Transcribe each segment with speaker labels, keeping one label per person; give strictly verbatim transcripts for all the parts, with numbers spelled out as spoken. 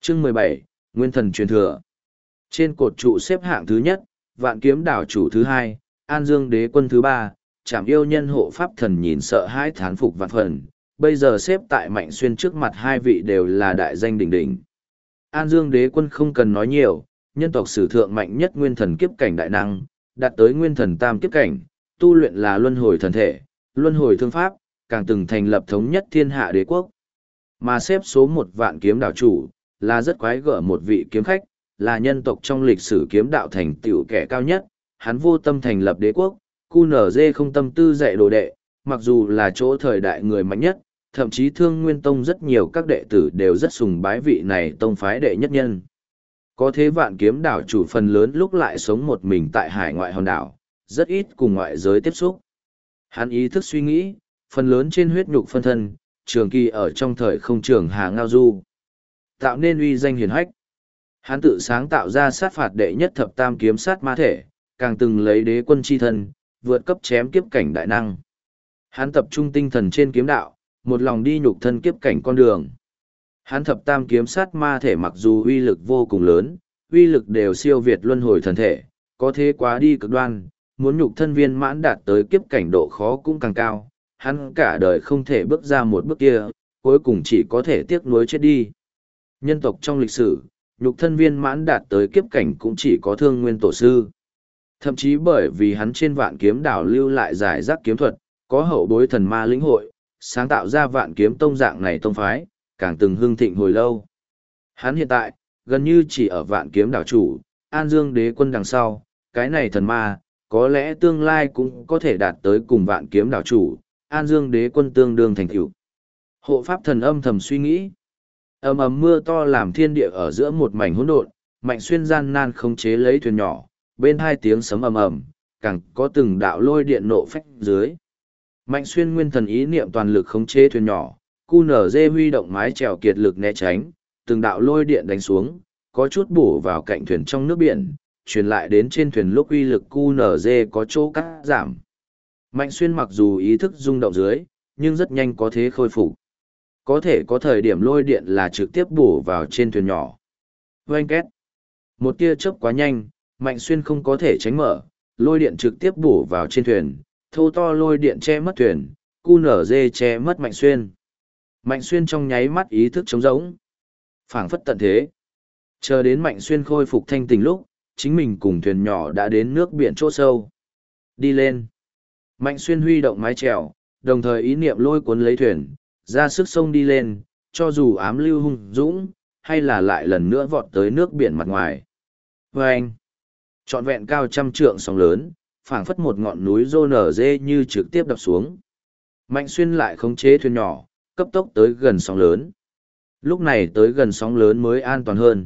Speaker 1: Chương mười bảy, Nguyên thần truyền thừa. Trên cột trụ xếp hạng thứ nhất, Vạn Kiếm đảo chủ thứ hai, An Dương đế quân thứ ba, Trảm yêu nhân hộ pháp thần nhìn sợ hãi thán phục vạn phần, bây giờ xếp tại Mạnh Xuyên trước mặt hai vị đều là đại danh đỉnh đỉnh. An Dương đế quân không cần nói nhiều, nhân tộc sử thượng mạnh nhất nguyên thần kiếp cảnh đại năng, đạt tới nguyên thần tam kiếp cảnh, tu luyện là luân hồi thần thể, luân hồi thương pháp, càng từng thành lập thống nhất thiên hạ đế quốc. Mà xếp số một Vạn Kiếm đảo chủ, là rất quái gở một vị kiếm khách, là nhân tộc trong lịch sử kiếm đạo thành tựu kẻ cao nhất, hắn vô tâm thành lập đế quốc, quy en giê không tâm tư dạy đồ đệ, mặc dù là chỗ thời đại người mạnh nhất, thậm chí Thương Nguyên Tông rất nhiều các đệ tử đều rất sùng bái vị này tông phái đệ nhất nhân. Có thế Vạn Kiếm đảo chủ phần lớn lúc lại sống một mình tại hải ngoại hòn đảo, rất ít cùng ngoại giới tiếp xúc. Hắn ý thức suy nghĩ, phần lớn trên huyết nhục phân thân, trường kỳ ở trong thời không trường hà ngao du, tạo nên uy danh hiển hách. Hắn tự sáng tạo ra sát phạt đệ nhất thập tam kiếm sát ma thể, càng từng lấy đế quân chi thân, vượt cấp chém kiếp cảnh đại năng. Hắn tập trung tinh thần trên kiếm đạo, một lòng đi nhục thân kiếp cảnh con đường. Hắn thập tam kiếm sát ma thể mặc dù uy lực vô cùng lớn, uy lực đều siêu việt luân hồi thần thể, có thế quá đi cực đoan, muốn nhục thân viên mãn đạt tới kiếp cảnh độ khó cũng càng cao. Hắn cả đời không thể bước ra một bước kia, cuối cùng chỉ có thể tiếc nuối chết đi. Nhân tộc trong lịch sử, nhục thân viên mãn đạt tới kiếp cảnh cũng chỉ có Thương Nguyên tổ sư. Thậm chí bởi vì hắn trên Vạn Kiếm đảo lưu lại giải rác kiếm thuật, có hậu bối thần ma lĩnh hội, sáng tạo ra Vạn Kiếm tông dạng này tông phái, càng từng hưng thịnh hồi lâu. Hắn hiện tại, gần như chỉ ở Vạn Kiếm đảo chủ, An Dương đế quân đằng sau, cái này thần ma, có lẽ tương lai cũng có thể đạt tới cùng Vạn Kiếm đảo chủ, An Dương đế quân tương đương thành tựu. Hộ pháp thần âm thầm suy nghĩ. Ầm ầm mưa to làm thiên địa ở giữa một mảnh hỗn độn, Mạnh Xuyên gian nan khống chế lấy thuyền nhỏ, bên hai tiếng sấm ầm ầm, càng có từng đạo lôi điện nộ phách dưới. Mạnh Xuyên nguyên thần ý niệm toàn lực khống chế thuyền nhỏ, quy en giê huy động mái chèo kiệt lực né tránh, từng đạo lôi điện đánh xuống, có chút bổ vào cạnh thuyền trong nước biển, truyền lại đến trên thuyền lúc uy lực quy en giê có chỗ cắt giảm. Mạnh Xuyên mặc dù ý thức rung động dưới, nhưng rất nhanh có thế khôi phục. Có thể có thời điểm lôi điện là trực tiếp bổ vào trên thuyền nhỏ. Oanh két. Một tia chớp quá nhanh, Mạnh Xuyên không có thể tránh mở, lôi điện trực tiếp bổ vào trên thuyền, thô to lôi điện che mất thuyền, quy en giê che mất Mạnh Xuyên. Mạnh Xuyên trong nháy mắt ý thức trống rỗng, phảng phất tận thế. Chờ đến Mạnh Xuyên khôi phục thanh tình lúc, chính mình cùng thuyền nhỏ đã đến nước biển chỗ sâu. Đi lên. Mạnh Xuyên huy động mái chèo, đồng thời ý niệm lôi cuốn lấy thuyền, ra sức sông đi lên, cho dù ám lưu hung dũng, hay là lại lần nữa vọt tới nước biển mặt ngoài. Và anh, trọn vẹn cao trăm trượng sóng lớn, phảng phất một ngọn núi rô nở dê như trực tiếp đập xuống. Mạnh Xuyên lại khống chế thuyền nhỏ, cấp tốc tới gần sóng lớn. Lúc này tới gần sóng lớn mới an toàn hơn.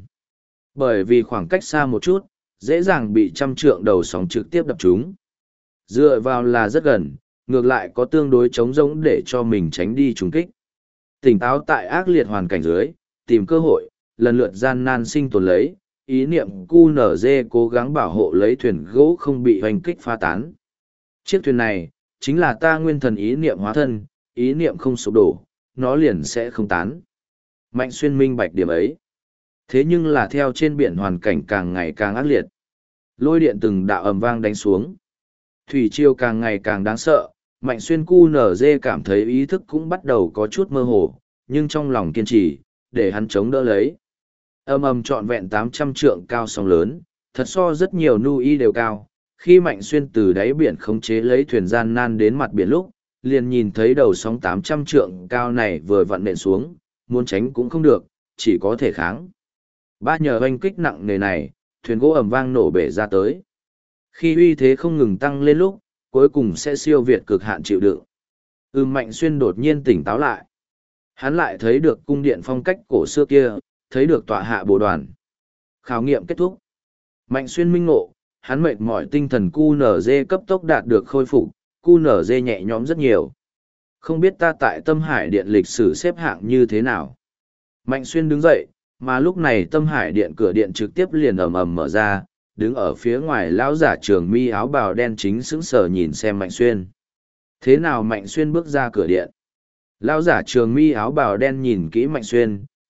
Speaker 1: Bởi vì khoảng cách xa một chút, dễ dàng bị trăm trượng đầu sóng trực tiếp đập trúng. Dựa vào là rất gần, ngược lại có tương đối trống rỗng để cho mình tránh đi trùng kích. Tỉnh táo tại ác liệt hoàn cảnh dưới, tìm cơ hội, lần lượt gian nan sinh tồn lấy, ý niệm quy en giê cố gắng bảo hộ lấy thuyền gỗ không bị hoành kích phá tán. Chiếc thuyền này, chính là ta nguyên thần ý niệm hóa thân, ý niệm không sụp đổ, nó liền sẽ không tán. Mạnh Xuyên minh bạch điểm ấy. Thế nhưng là theo trên biển hoàn cảnh càng ngày càng ác liệt. Lôi điện từng đạo ầm vang đánh xuống. Thủy triều càng ngày càng đáng sợ, Mạnh Xuyên quy en giê cảm thấy ý thức cũng bắt đầu có chút mơ hồ, nhưng trong lòng kiên trì, để hắn chống đỡ lấy. Âm ầm trọn vẹn tám trăm trượng cao sóng lớn, thật so rất nhiều nu y đều cao. Khi Mạnh Xuyên từ đáy biển khống chế lấy thuyền gian nan đến mặt biển lúc, liền nhìn thấy đầu sóng tám trăm trượng cao này vừa vặn nện xuống, muốn tránh cũng không được, chỉ có thể kháng. Ba nhờ oanh kích nặng nề này, thuyền gỗ ầm vang nổ bể ra tới. Khi uy thế không ngừng tăng lên lúc, cuối cùng sẽ siêu việt cực hạn chịu đựng. Ừm Mạnh Xuyên đột nhiên tỉnh táo lại. Hắn lại thấy được cung điện phong cách cổ xưa kia, thấy được tọa hạ bồ đoàn. Khảo nghiệm kết thúc. Mạnh Xuyên minh ngộ, hắn mệt mỏi tinh thần quy en giê cấp tốc đạt được khôi phục, quy en giê nhẹ nhõm rất nhiều. Không biết ta tại Tâm Hải Điện lịch sử xếp hạng như thế nào. Mạnh Xuyên đứng dậy, mà lúc này Tâm Hải Điện cửa điện trực tiếp liền ầm ầm mở ra, đứng ở phía ngoài lão giả trường mi áo bào đen chính sững sờ nhìn xem Mạnh Xuyên. Thế nào Mạnh Xuyên bước ra cửa điện? Lão giả trường mi áo bào đen nhìn kỹ Mạnh Xuyên,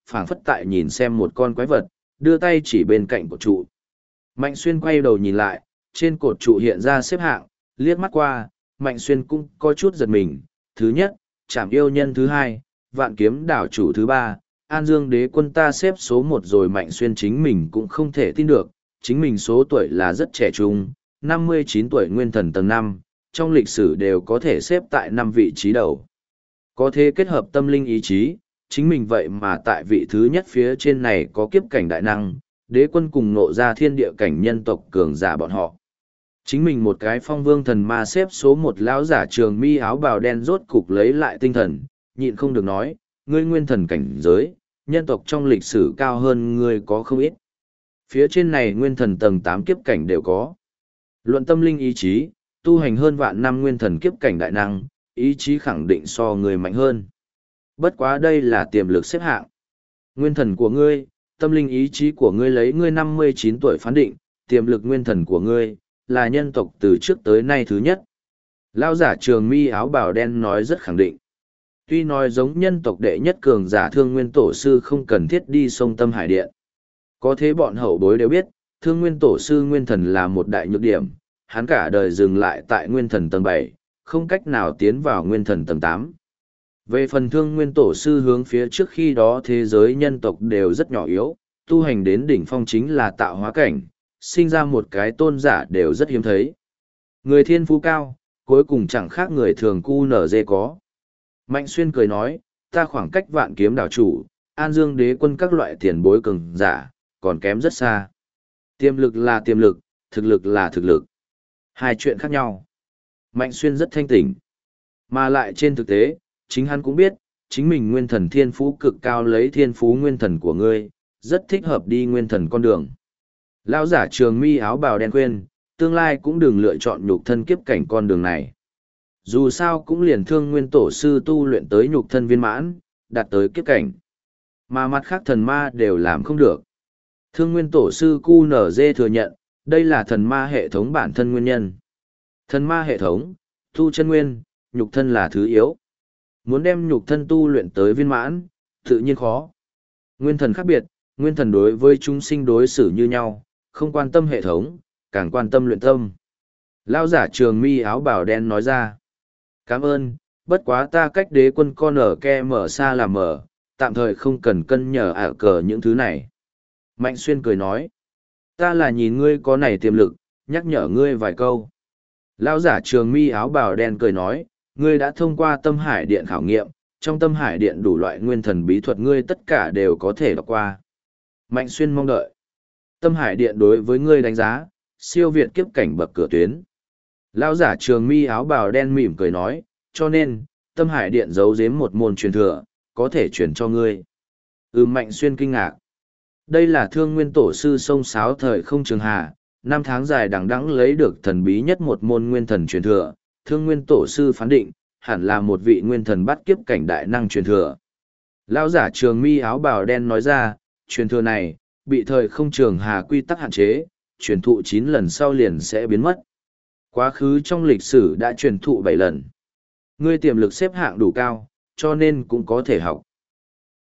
Speaker 1: phảng phất tại nhìn xem một con quái vật, đưa tay chỉ bên cạnh cột trụ. Mạnh Xuyên quay đầu nhìn lại, trên cột trụ hiện ra xếp hạng, liếc mắt qua, Mạnh Xuyên cũng có chút giật mình. Thứ nhất, Trảm Yêu Nhân thứ hai, Vạn Kiếm Đảo chủ thứ ba, An Dương Đế Quân ta xếp số một rồi. Mạnh Xuyên chính mình cũng không thể tin được, chính mình số tuổi là rất trẻ trung, năm mươi chín tuổi nguyên thần tầng năm, trong lịch sử đều có thể xếp tại năm vị trí đầu. Có thể kết hợp tâm linh ý chí, chính mình vậy mà tại vị thứ nhất phía trên này có kiếp cảnh đại năng, đế quân cùng nộ ra thiên địa cảnh nhân tộc cường giả bọn họ. Chính mình một cái phong vương thần ma xếp số một lão giả trường mi áo bào đen rốt cục lấy lại tinh thần, nhịn không được nói, ngươi nguyên thần cảnh giới, nhân tộc trong lịch sử cao hơn ngươi có không ít. Phía trên này nguyên thần tầng tám kiếp cảnh đều có. Luận tâm linh ý chí, tu hành hơn vạn năm nguyên thần kiếp cảnh đại năng, ý chí khẳng định so người mạnh hơn. Bất quá đây là tiềm lực xếp hạng. Nguyên thần của ngươi, tâm linh ý chí của ngươi lấy ngươi năm mươi chín tuổi phán định, tiềm lực nguyên thần của ngươi, là nhân tộc từ trước tới nay thứ nhất. Lão giả trường mi áo bào đen nói rất khẳng định. Tuy nói giống nhân tộc đệ nhất cường giả Thương Nguyên Tổ Sư không cần thiết đi sông Tâm Hải Điện. Có thế bọn hậu bối đều biết, Thương Nguyên Tổ Sư nguyên thần là một đại nhược điểm, hắn cả đời dừng lại tại nguyên thần tầng bảy, không cách nào tiến vào nguyên thần tầng tám. Về phần Thương Nguyên Tổ Sư hướng phía trước khi đó thế giới nhân tộc đều rất nhỏ yếu, tu hành đến đỉnh phong chính là tạo hóa cảnh, sinh ra một cái tôn giả đều rất hiếm thấy. Người thiên phú cao, cuối cùng chẳng khác người thường cu nở dê có. Mạnh Xuyên cười nói, ta khoảng cách Vạn Kiếm đảo chủ, An Dương Đế Quân các loại tiền bối cường giả, còn kém rất xa. Tiềm lực là tiềm lực, thực lực là thực lực. Hai chuyện khác nhau. Mạnh Xuyên rất thanh tỉnh. Mà lại trên thực tế, chính hắn cũng biết, chính mình nguyên thần thiên phú cực cao lấy thiên phú nguyên thần của ngươi, rất thích hợp đi nguyên thần con đường. Lão giả trường mi áo bào đen khuyên, tương lai cũng đừng lựa chọn nhục thân kiếp cảnh con đường này. Dù sao cũng liền Thương Nguyên Tổ Sư tu luyện tới nhục thân viên mãn, đạt tới kiếp cảnh. Mà mặt khác thần ma đều làm không được. Thương Nguyên Tổ Sư Q N G thừa nhận, đây là thần ma hệ thống bản thân nguyên nhân. Thần ma hệ thống, tu chân nguyên, nhục thân là thứ yếu. Muốn đem nhục thân tu luyện tới viên mãn, tự nhiên khó. Nguyên thần khác biệt, nguyên thần đối với chúng sinh đối xử như nhau, không quan tâm hệ thống, càng quan tâm luyện tâm. Lão giả trường mi áo bào đen nói ra. Cảm ơn, bất quá ta cách đế quân con ở ke mở xa là mở, tạm thời không cần cân nhờ ả cờ những thứ này. Mạnh Xuyên cười nói. Ta là nhìn ngươi có này tiềm lực, nhắc nhở ngươi vài câu. Lão giả trường mi áo bào đen cười nói, ngươi đã thông qua Tâm Hải Điện khảo nghiệm, trong Tâm Hải Điện đủ loại nguyên thần bí thuật ngươi tất cả đều có thể đọc qua. Mạnh Xuyên mong đợi. Tâm Hải Điện đối với ngươi đánh giá, siêu việt kiếp cảnh bậc cửa tuyến. Lão giả trường mi áo bào đen mỉm cười nói, cho nên, Tâm Hải Điện giấu giếm một môn truyền thừa, có thể truyền cho ngươi. Ừ. Mạnh Xuyên kinh ngạc. Đây là Thương Nguyên Tổ Sư sông sáo thời không trường hà, năm tháng dài đằng đẵng lấy được thần bí nhất một môn nguyên thần truyền thừa, Thương Nguyên Tổ Sư phán định, hẳn là một vị nguyên thần bắt kiếp cảnh đại năng truyền thừa. Lão giả trường mi áo bào đen nói ra, truyền thừa này, bị thời không trường hà quy tắc hạn chế, truyền thụ chín lần sau liền sẽ biến mất. Quá khứ trong lịch sử đã truyền thụ bảy lần. Ngươi tiềm lực xếp hạng đủ cao, cho nên cũng có thể học.